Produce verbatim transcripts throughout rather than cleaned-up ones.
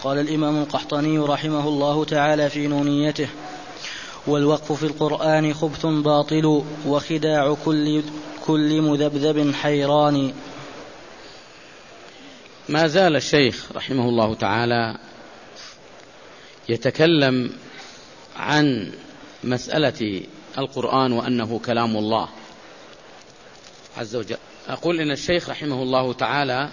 قال الإمام القحطاني رحمه الله تعالى في نونيته: والوقف في القرآن خبث باطل وخداع كل, كل مذبذب حيران. ما زال الشيخ رحمه الله تعالى يتكلم عن مسألة القرآن وأنه كلام الله عز وجل. أقول إن الشيخ رحمه الله تعالى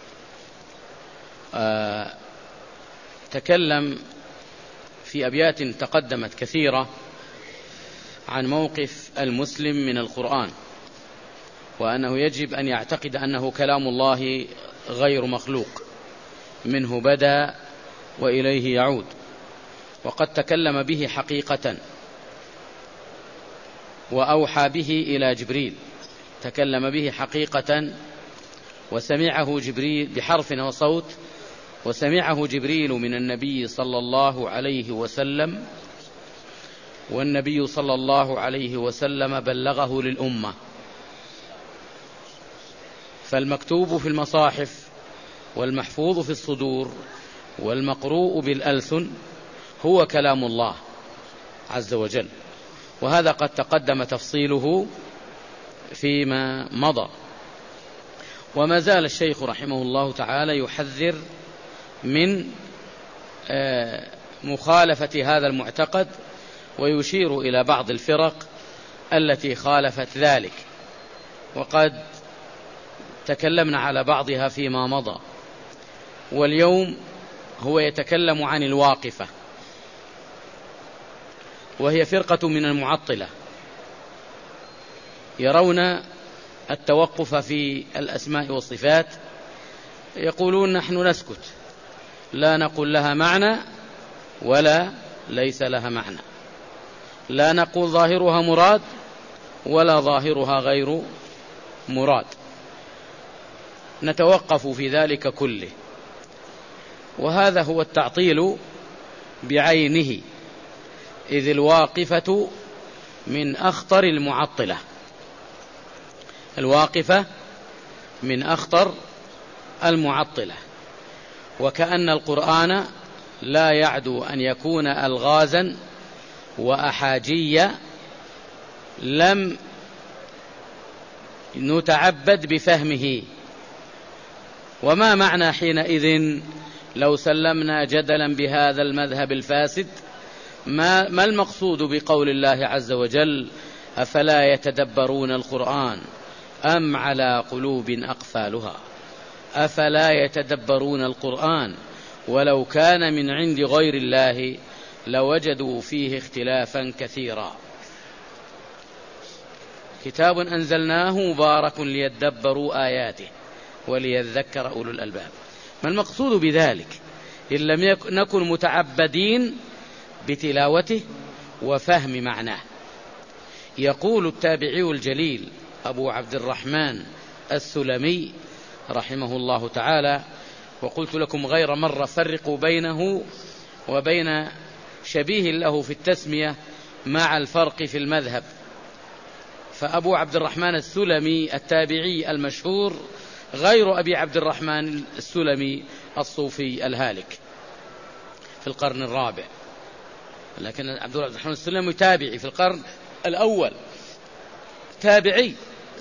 آه تكلم في أبيات تقدمت كثيرة عن موقف المسلم من القرآن، وأنه يجب أن يعتقد أنه كلام الله غير مخلوق، منه بدأ وإليه يعود، وقد تكلم به حقيقة وأوحى به إلى جبريل، تكلم به حقيقة وسمعه جبريل بحرف وصوت، وسمعه جبريل من النبي صلى الله عليه وسلم، والنبي صلى الله عليه وسلم بلغه للأمة. فالمكتوب في المصاحف والمحفوظ في الصدور والمقروء بالألسن هو كلام الله عز وجل، وهذا قد تقدم تفصيله فيما مضى. وما زال الشيخ رحمه الله تعالى يحذر من مخالفة هذا المعتقد، ويشير إلى بعض الفرق التي خالفت ذلك، وقد تكلمنا على بعضها فيما مضى. واليوم هو يتكلم عن الواقفة، وهي فرقة من المعطلة يرون التوقف في الأسماء والصفات، يقولون نحن نسكت، لا نقول لها معنى ولا ليس لها معنى، لا نقول ظاهرها مراد ولا ظاهرها غير مراد، نتوقف في ذلك كله. وهذا هو التعطيل بعينه، إذ الواقفة من أخطر المعطلة، الواقفة من أخطر المعطلة، وكأن القرآن لا يعدو أن يكون ألغازا وأحاجية لم نتعبد بفهمه. وما معنى حينئذ لو سلمنا جدلا بهذا المذهب الفاسد؟ ما, ما المقصود بقول الله عز وجل: أفلا يتدبرون القرآن أم على قلوب أقفالها؟ أفلا يتدبرون القرآن ولو كان من عند غير الله لوجدوا فيه اختلافا كثيرا. كتاب أنزلناه مبارك ليدبروا آياته وليذكر أولو الألباب. ما المقصود بذلك إن لم نكن متعبدين بتلاوته وفهم معناه؟ يقول التابعي الجليل أبو عبد الرحمن السلمي رحمه الله تعالى، وقلت لكم غير مرة فرقوا بينه وبين شبيه له في التسمية مع الفرق في المذهب. فأبو عبد الرحمن السلمي التابعي المشهور غير أبي عبد الرحمن السلمي الصوفي الهالك في القرن الرابع، لكن عبد الرحمن السلمي تابعي في القرن الأول، تابعي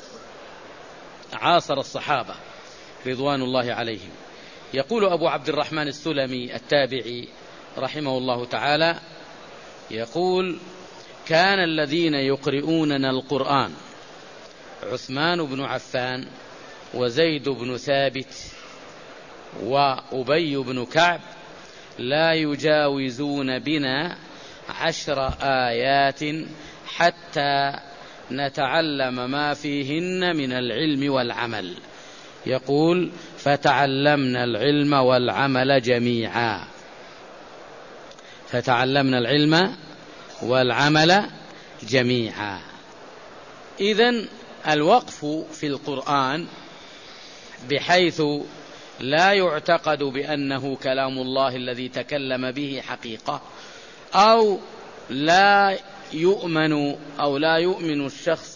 عاصر الصحابة رضوان الله عليهم. يقول أبو عبد الرحمن السلمي التابعي رحمه الله تعالى، يقول: كان الذين يقرؤوننا القرآن عثمان بن عفان وزيد بن ثابت وأبي بن كعب لا يجاوزون بنا عشر آيات حتى نتعلم ما فيهن من العلم والعمل. يقول: فتعلمنا العلم والعمل جميعا، فتعلمنا العلم والعمل جميعا. إذن الوقف في القرآن بحيث لا يعتقد بأنه كلام الله الذي تكلم به حقيقة، أو لا يؤمن أو لا يؤمن الشخص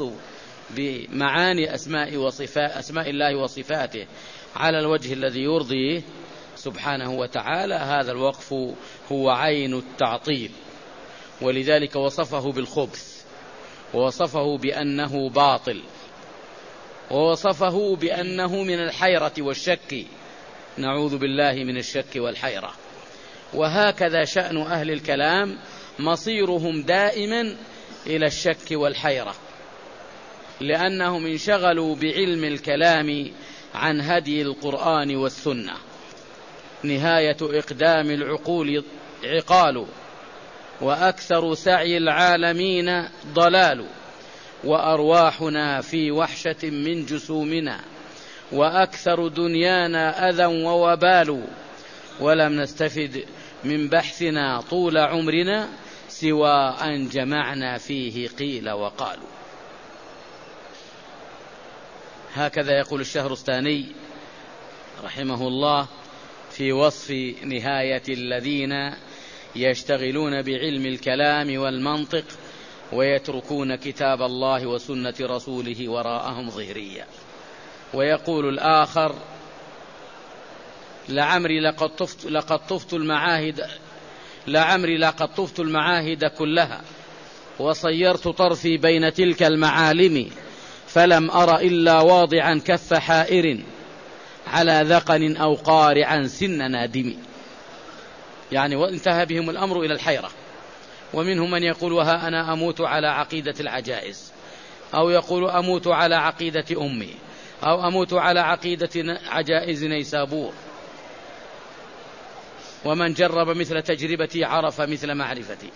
بمعاني أسماء وصفات أسماء الله وصفاته على الوجه الذي يرضيه سبحانه وتعالى، هذا الوقف هو عين التعطيل، ولذلك وصفه بالخبث، ووصفه بأنه باطل، ووصفه بأنه من الحيرة والشك، نعوذ بالله من الشك والحيرة. وهكذا شأن أهل الكلام، مصيرهم دائما إلى الشك والحيرة، لأنهم انشغلوا بعلم الكلام عن هدي القرآن والسنة. نهاية إقدام العقول عقال، وأكثر سعي العالمين ضلال، وأرواحنا في وحشة من جسومنا، وأكثر دنيانا أذى ووبال، ولم نستفد من بحثنا طول عمرنا سوى أن جمعنا فيه قيل وقالوا. هكذا يقول الشهرستاني رحمه الله في وصف نهاية الذين يشتغلون بعلم الكلام والمنطق ويتركون كتاب الله وسنة رسوله وراءهم ظهريا. ويقول الآخر: لعمري لقد طفت, لقد طفت المعاهد لعمري لقد طفت المعاهد كلها، وصيرت طرفي بين تلك المعالم، فلم أر إلا واضعا كف حائر على ذقن أو قارعا سن نادم. يعني وانتهى بهم الأمر إلى الحيرة. ومنهم من يقول: وها أنا أموت على عقيدة العجائز، أو يقول: أموت على عقيدة أمي، أو أموت على عقيدة عجائز نيسابور. ومن جرب مثل تجربتي عرف مثل معرفتي.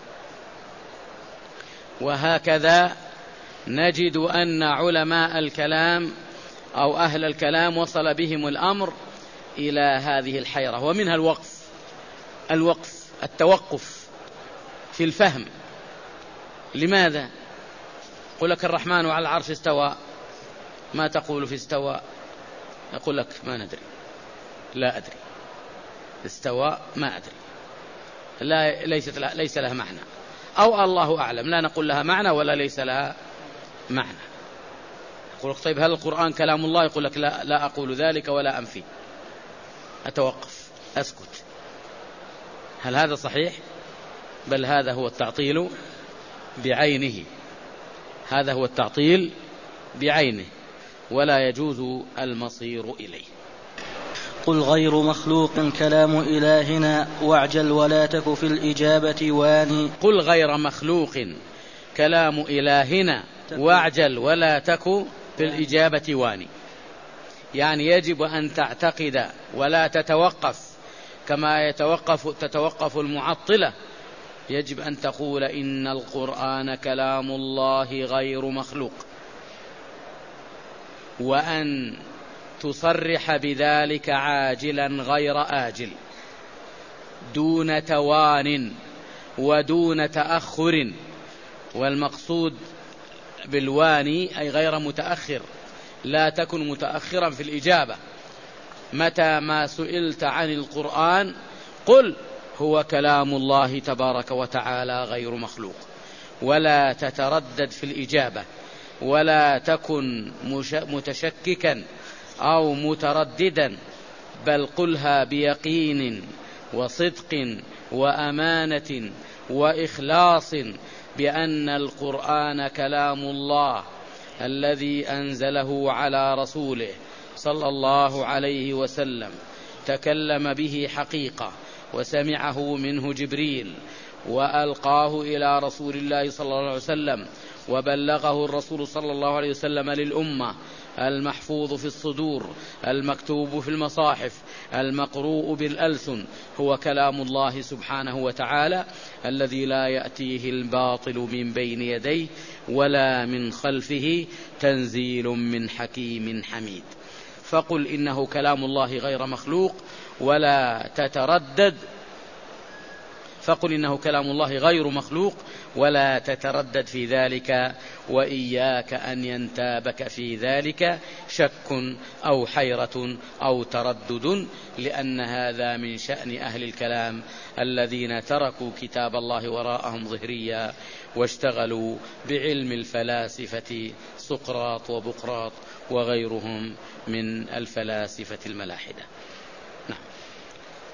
وهكذا نجد أن علماء الكلام أو أهل الكلام وصل بهم الأمر إلى هذه الحيرة. ومنها الوقف الوقف التوقف في الفهم. لماذا؟ يقول لك: الرحمن على العرش استوى، ما تقول في استوى؟ يقول لك: ما ندري، لا أدري، استوى ما أدري، لا ليست لها ليس لها معنى، أو الله أعلم، لا نقول لها معنى ولا ليس لها معنى. يقول لك: طيب هل القرآن كلام الله؟ يقول لك: لا, لا أقول ذلك ولا أنفي، أتوقف، أسكت. هل هذا صحيح؟ بل هذا هو التعطيل بعينه، هذا هو التعطيل بعينه، ولا يجوز المصير إليه. قل غير مخلوق كلام إلهنا، واعجل ولا تك في الإجابة واني. قل غير مخلوق كلام إلهنا، واعجل ولا تك في الإجابة واني. يعني يجب أن تعتقد ولا تتوقف كما يتوقف تتوقف المعطلة. يجب أن تقول إن القرآن كلام الله غير مخلوق، وأن تصرح بذلك عاجلا غير آجل، دون توان ودون تأخر. والمقصود بالواني أي غير متأخر، لا تكن متأخرا في الإجابة. متى ما سئلت عن القرآن قل هو كلام الله تبارك وتعالى غير مخلوق، ولا تتردد في الإجابة، ولا تكن متشككا أو مترددا، بل قلها بيقين وصدق وأمانة وإخلاص بأن القرآن كلام الله الذي أنزله على رسوله صلى الله عليه وسلم، تكلم به حقيقة، وسمعه منه جبريل، وألقاه إلى رسول الله صلى الله عليه وسلم، وبلغه الرسول صلى الله عليه وسلم للأمة، المحفوظ في الصدور، المكتوب في المصاحف، المقروء بالألسن، هو كلام الله سبحانه وتعالى الذي لا يأتيه الباطل من بين يديه ولا من خلفه، تنزيل من حكيم حميد. فقل إنه كلام الله غير مخلوق ولا تتردد فقل إنه كلام الله غير مخلوق ولا تتردد في ذلك، وإياك أن ينتابك في ذلك شك أو حيرة أو تردد، لأن هذا من شأن أهل الكلام الذين تركوا كتاب الله وراءهم ظهريا، واشتغلوا بعلم الفلاسفة سقراط وبقراط وغيرهم من الفلاسفة الملاحدة. نعم.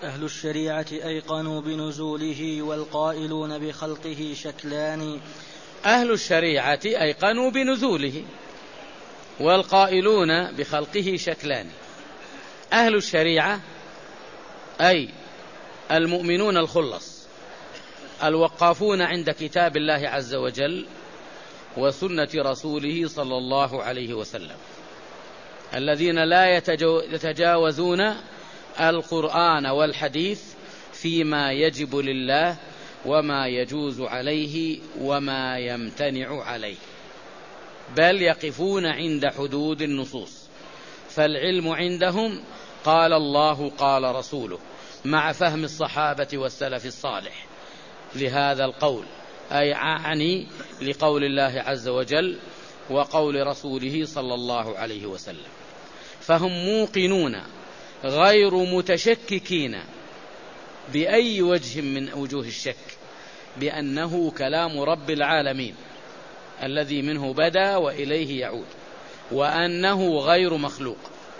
أهل الشريعة أيقنوا بنزوله والقائلون بخلقه شكلان. أهل الشريعة أيقنوا بنزوله والقائلون بخلقه شكلان. أهل الشريعة أي المؤمنون الخلص الوقافون عند كتاب الله عز وجل وسنة رسوله صلى الله عليه وسلم، الذين لا يتجاوزون القرآن والحديث فيما يجب لله وما يجوز عليه وما يمتنع عليه، بل يقفون عند حدود النصوص. فالعلم عندهم قال الله قال رسوله، مع فهم الصحابة والسلف الصالح لهذا القول، أي عني لقول الله عز وجل وقول رسوله صلى الله عليه وسلم. فهم موقنون غير متشككين بأي وجه من وجوه الشك بأنه كلام رب العالمين الذي منه بدأ وإليه يعود، وأنه غير مخلوق.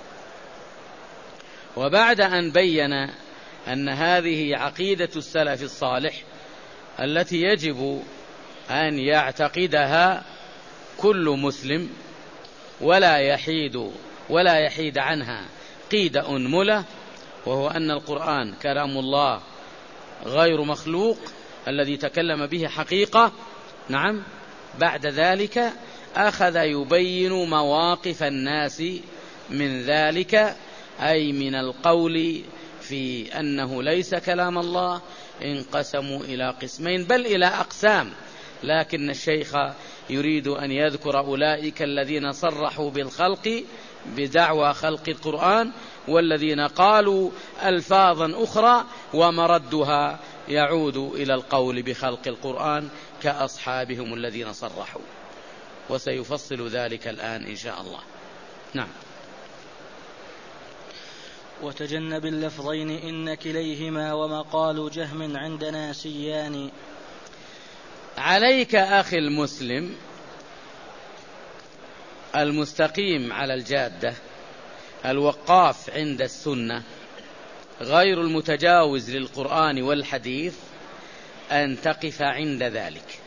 وبعد أن بين أن هذه عقيدة السلف الصالح التي يجب أن يعتقدها كل مسلم ولا يحيد ولا يحيد عنها قيد أنملة، وهو أن القرآن كلام الله غير مخلوق الذي تكلم به حقيقة، نعم، بعد ذلك أخذ يبين مواقف الناس من ذلك، أي من القول في أنه ليس كلام الله انقسموا إلى قسمين بل إلى أقسام. لكن الشيخ يريد أن يذكر أولئك الذين صرحوا بالخلق بدعوى خلق القرآن، والذين قالوا ألفاظا أخرى ومردها يعود إلى القول بخلق القرآن كأصحابهم الذين صرحوا، وسيفصل ذلك الآن إن شاء الله. نعم. وتجنب اللفظين إن كليهما ومقال جهم عندنا سيان. عليك أخي المسلم المستقيم على الجادة الوقاف عند السنة غير المتجاوز للقرآن والحديث أن تقف عند ذلك،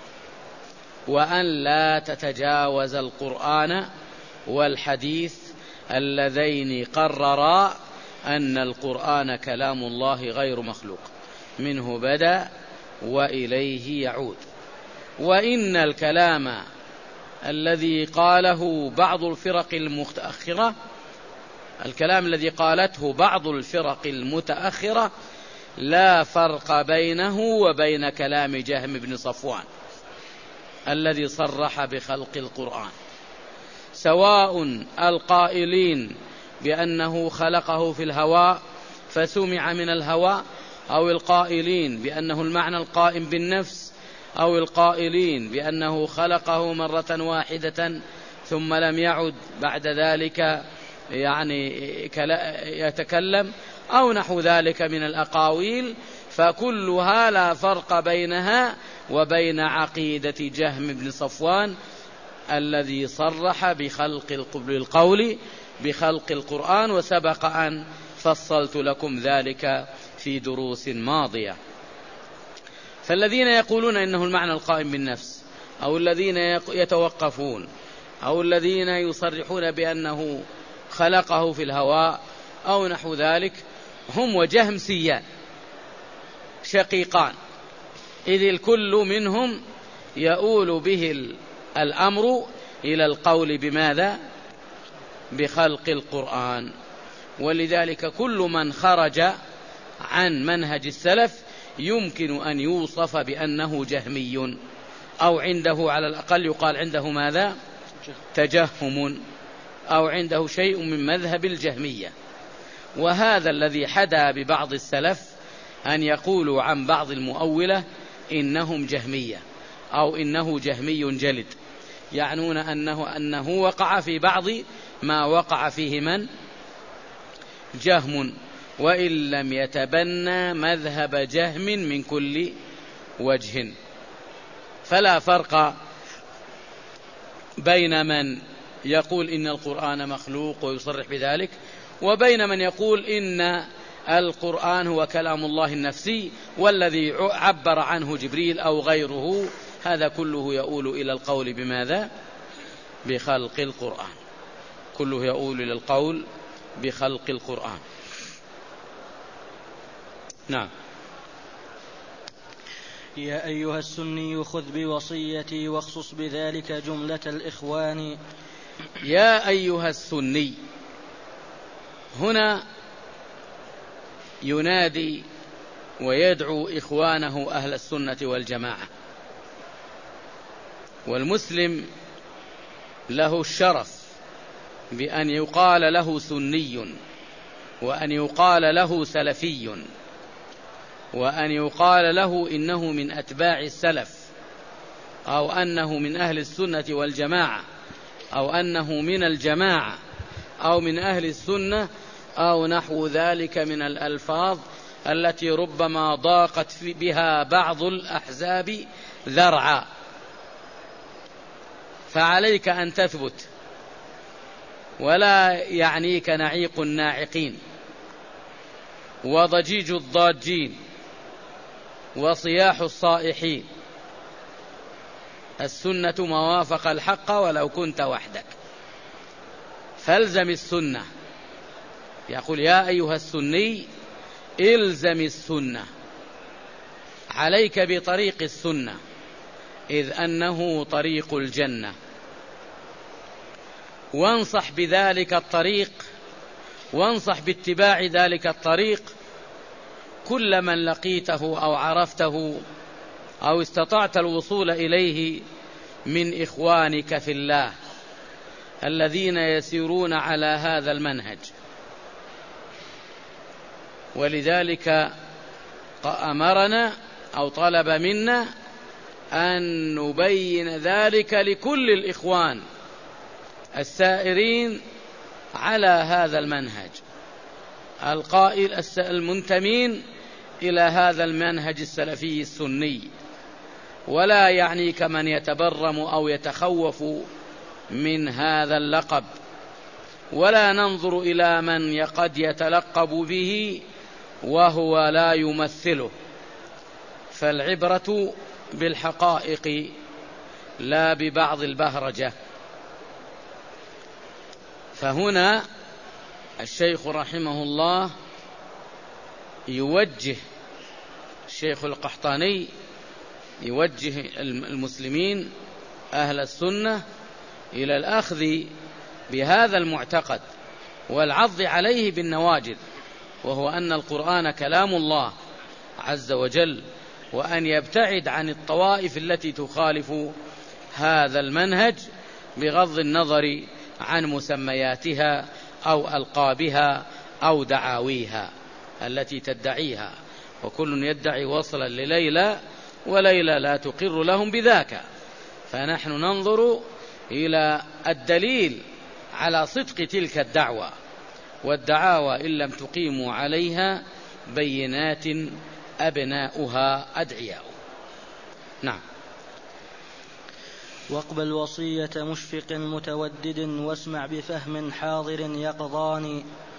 وأن لا تتجاوز القرآن والحديث اللذين قررا أن القرآن كلام الله غير مخلوق، منه بدأ وإليه يعود. وإن الكلام الذي قاله بعض الفرق المتأخرة الكلام الذي قالته بعض الفرق المتأخرة لا فرق بينه وبين كلام جهم بن صفوان الذي صرح بخلق القرآن، سواء القائلين بأنه خلقه في الهواء فسمع من الهواء، أو القائلين بأنه المعنى القائم بالنفس، أو القائلين بأنه خلقه مرة واحدة ثم لم يعد بعد ذلك يعني يتكلم، أو نحو ذلك من الأقاويل، فكلها لا فرق بينها وبين عقيدة جهم بن صفوان الذي صرح بخلق القول بخلق القرآن، وسبق أن فصلت لكم ذلك في دروس ماضية. فالذين يقولون إنه المعنى القائم بالنفس، أو الذين يتوقفون، أو الذين يصرحون بأنه خلقه في الهواء أو نحو ذلك، هم وجهم سيان شقيقان، إذ الكل منهم يؤول به الأمر إلى القول بماذا؟ بخلق القرآن. ولذلك كل من خرج عن منهج السلف يمكن أن يوصف بأنه جهمي، أو عنده على الأقل يقال عنده ماذا؟ تجهم، أو عنده شيء من مذهب الجهمية. وهذا الذي حدا ببعض السلف أن يقولوا عن بعض المؤولة إنهم جهمية أو إنه جهمي جلد، يعنون أنه, أنه وقع في بعض ما وقع فيه من؟ جهم، وإن لم يتبنى مذهب جهم من كل وجه. فلا فرق بين من يقول إن القرآن مخلوق ويصرح بذلك، وبين من يقول إن القرآن هو كلام الله النفسي والذي عبر عنه جبريل أو غيره، هذا كله يؤول إلى القول بماذا؟ بخلق القرآن، كله يؤول إلى القول بخلق القرآن. نعم. يا أيها السني خذ بوصيتي واخصص بذلك جملة الإخوان. يا أيها السني، هنا ينادي ويدعو إخوانه أهل السنة والجماعة، والمسلم له الشرف بأن يقال له سني، وأن يقال له سلفي، وأن يقال له إنه من أتباع السلف، أو أنه من أهل السنة والجماعة، أو أنه من الجماعة، أو من أهل السنة، أو نحو ذلك من الألفاظ التي ربما ضاقت بها بعض الأحزاب ذرعا. فعليك أن تثبت، ولا يعنيك نعيق الناعقين وضجيج الضاجين وصياح الصائحين. السنة ما وافق الحق ولو كنت وحدك، فالزم السنة. يقول يا أيها السني الزم السنة، عليك بطريق السنة، إذ أنه طريق الجنة، وانصح بذلك الطريق، وانصح باتباع ذلك الطريق كل من لقيته أو عرفته أو استطعت الوصول إليه من إخوانك في الله الذين يسيرون على هذا المنهج. ولذلك أمرنا أو طلب منا أن نبين ذلك لكل الإخوان السائرين على هذا المنهج، القائل المنتمين إلى هذا المنهج السلفي السني. ولا يعنيك من يتبرم أو يتخوف من هذا اللقب، ولا ننظر إلى من قد يتلقب به وهو لا يمثله، فالعبرة بالحقائق لا ببعض البهرجة. فهنا الشيخ رحمه الله يوجه، الشيخ القحطاني يوجه المسلمين أهل السنة إلى الأخذ بهذا المعتقد والعض عليه بالنواجذ، وهو أن القرآن كلام الله عز وجل، وأن يبتعد عن الطوائف التي تخالف هذا المنهج بغض النظر عن مسمياتها أو ألقابها أو دعاويها التي تدعيها، وكل يدعي وصلا لليلى وليلى لا تقر لهم بذاك. فنحن ننظر إلى الدليل على صدق تلك الدعوة، والدعاوى إن لم تقيموا عليها بينات أبناؤها أدعياء. نعم. واقبل وصية مشفق متودد واسمع بفهم حاضر يقظان.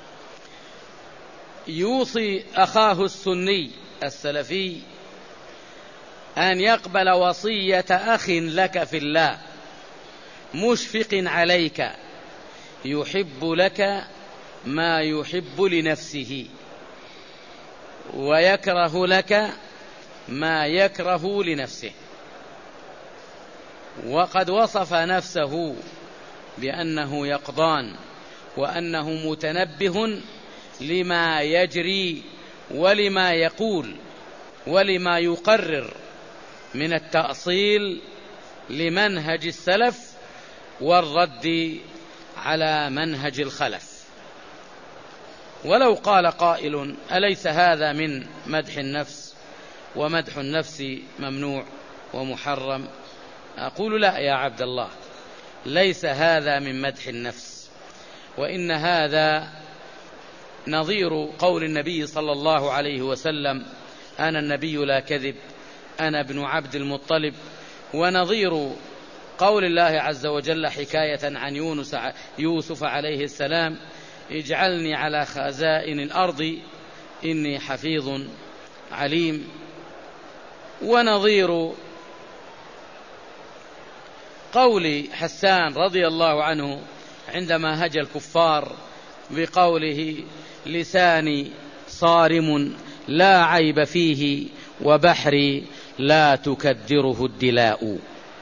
يوصي أخاه السني السلفي أن يقبل وصية أخ لك في الله مشفق عليك، يحب لك ما يحب لنفسه، ويكره لك ما يكره لنفسه. وقد وصف نفسه بأنه يقظان، وأنه متنبه لما يجري ولما يقول ولما يقرر من التأصيل لمنهج السلف والرد على منهج الخلف. ولو قال قائل أليس هذا من مدح النفس، ومدح النفس ممنوع ومحرم؟ أقول لا يا عبد الله، ليس هذا من مدح النفس، وإن هذا نظير قول النبي صلى الله عليه وسلم أنا النبي لا كذب، أنا ابن عبد المطلب، ونظير قول الله عز وجل حكاية عن يونس يوسف عليه السلام اجعلني على خزائن الأرض إني حفيظ عليم. ونظير قول حسان رضي الله عنه عندما هجى الكفار بقوله لساني صارم لا عيب فيه وبحري لا تكدره الدلاء،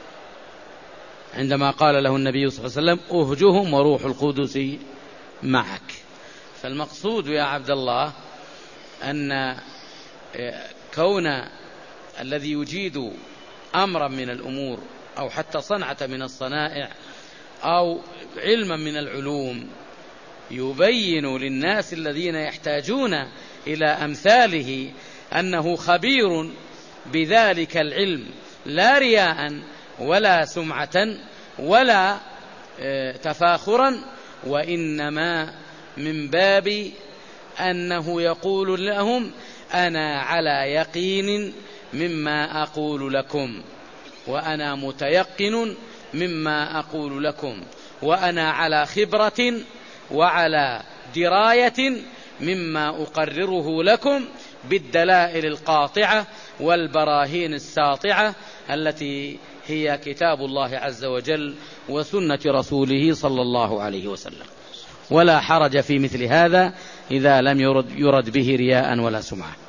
عندما قال له النبي صلى الله عليه وسلم أهجهم وروح القدس معك. فالمقصود يا عبد الله أن كون الذي يجيد أمرا من الأمور أو حتى صنعة من الصنائع أو علما من العلوم يبين للناس الذين يحتاجون إلى أمثاله أنه خبير بذلك العلم، لا رياء ولا سمعة ولا تفاخرا، وإنما من باب أنه يقول لهم أنا على يقين مما أقول لكم، وأنا متيقن مما أقول لكم، وأنا على خبرة وعلى دراية مما أقرره لكم بالدلائل القاطعة والبراهين الساطعة التي هي كتاب الله عز وجل وسنة رسوله صلى الله عليه وسلم. ولا حرج في مثل هذا إذا لم يرد, يرد به رياء ولا سمعة.